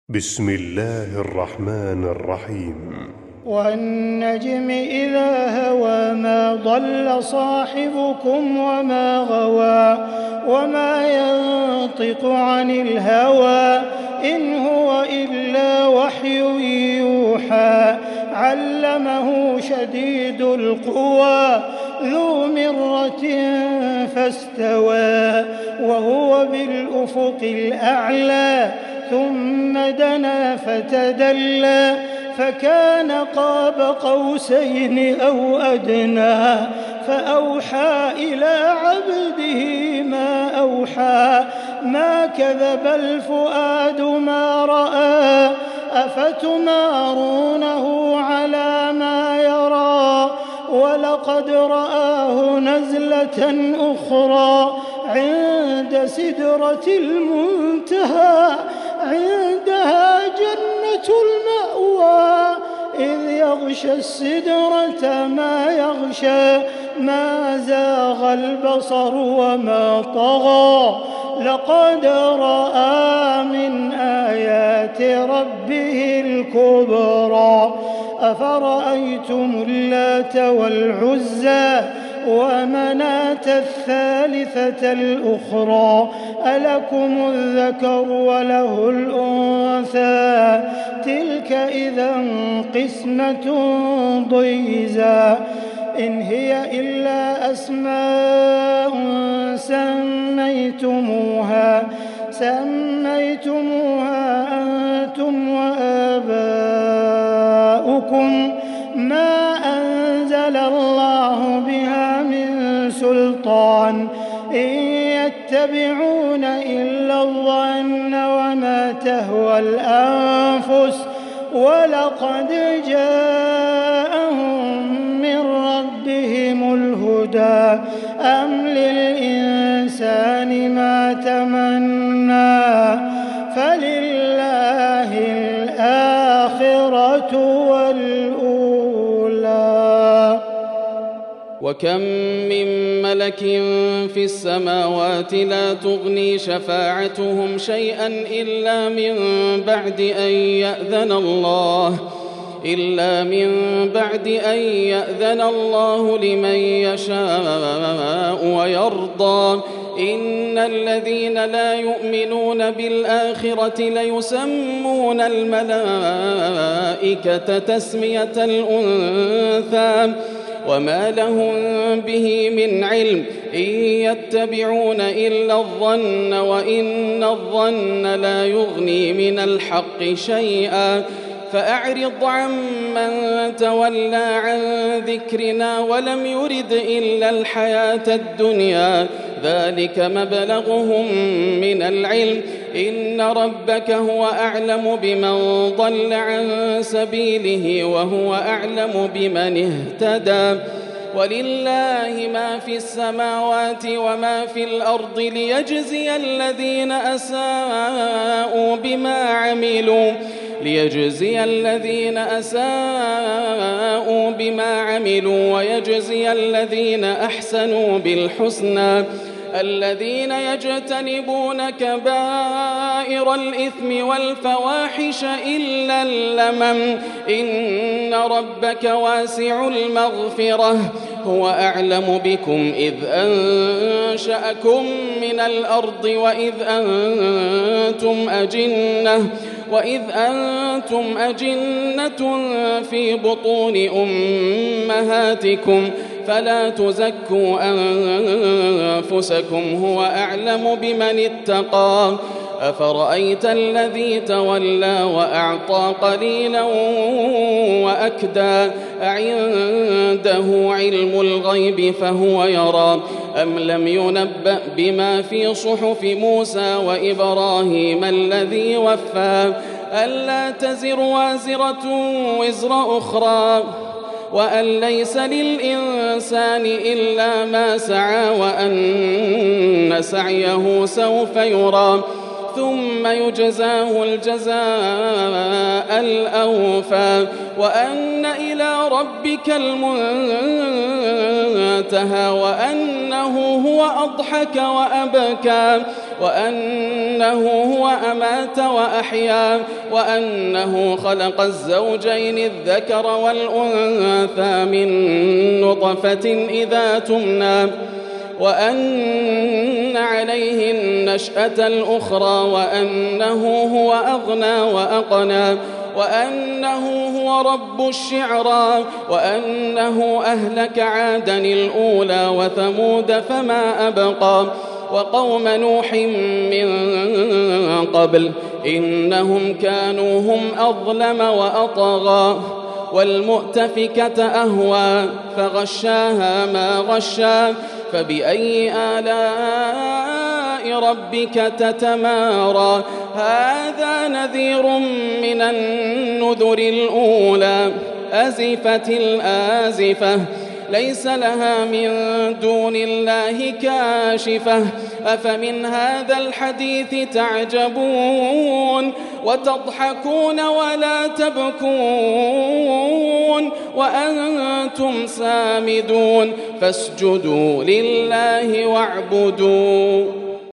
بسم الله الرحمن الرحيم. والنجم إذا هوى ما ضل صاحبكم وما غوى وما ينطق عن الهوى إن هو إلا وحي يوحى علمه شديد القوى ذو مرة فاستوى وهو بالأفق الأعلى ثم دنا فتدلى فكان قاب قوسين أو أدنى فأوحى إلى عبده ما أوحى ما كذب الفؤاد ما رأى أفتمارونه على ما يرى ولقد رآه نزلة أخرى عند سدرة المنتهى عندها جنة المأوى إذ يغشى السدرة ما يغشى ما زاغ البصر وما طغى لقد رأى من آيات ربه الكبرى أفرأيتم اللات والعزى ومناة الثالثة الأخرى ألكم الذكر وله الأنثى تلك إذا قسمة ضيزى إن هي إلا أسماء سميتموها أنتم وآباؤكم ما أنزل الله بها من سلطان إن يتبعون إلا الظن وما تهوى الأنفس ولقد جاءهم من ربهم الهدى أم للإنسان ما تمنى فلله الآخرة والأولى. وكم من ملك في السماوات لا تغني شفاعتهم شيئا إلا من بعد أن يأذن الله لمن يشاء ويرضى إن الذين لا يؤمنون بالآخرة ليسمون الملائكة تسمية الأنثى وما لهم به من علم إن يتبعون إلا الظن وإن الظن لا يغني من الحق شيئا فأعرض عمن تولى عن ذكرنا ولم يرد إلا الحياة الدنيا ذلك مبلغهم من العلم إن ربك هو أعلم بمن ضل عن سبيله وهو أعلم بمن اهتدى ولله ما في السماوات وما في الأرض ليجزي الذين أساءوا بما عملوا ويجزي الذين أحسنوا بالحسنى الذين يجتنبون كبائر الإثم والفواحش إلا اللمم إن ربك واسع المغفرة هو أعلم بكم إذ أنشأكم من الأرض وإذ أنتم أجنة في بطون أمهاتكم فلا تزكوا أنفسكم هو أعلم بمن اتقى أفرأيت الذي تولى وأعطى قليلا وأكدى أعنده علم الغيب فهو يرى أم لم ينبأ بما في صحف موسى وإبراهيم الذي وفى ألا تزر وازرة وزر أخرى وأن ليس للإنسان إلا ما سعى وأن سعيه سوف يرى ثم يجزاه الجزاء الأوفى وأن إلى ربك المنتهى وأنه هو أضحك وأبكى وأنه هو أمات وأحيا وأنه خلق الزوجين الذكر والأنثى من نطفة إذا تمنى وأن عليه النشأة الأخرى وأنه هو أغنى وأقنى وأنه هو رب الشعرى وأنه أهلك عادا الأولى وثمود فما أبقى وقوم نوح من قبل إنهم كانوا هم أظلم وأطغى والمؤتفكة أهوى فغشاها ما غشا فبأي آلاء ربك تتمارى هذا نذير من النذر الأولى أزفت الآزفة ليس لها من دون الله كاشفة أفمن هذا الحديث تعجبون وتضحكون ولا تبكون وأنتم سامدون فاسجدوا لله واعبدوا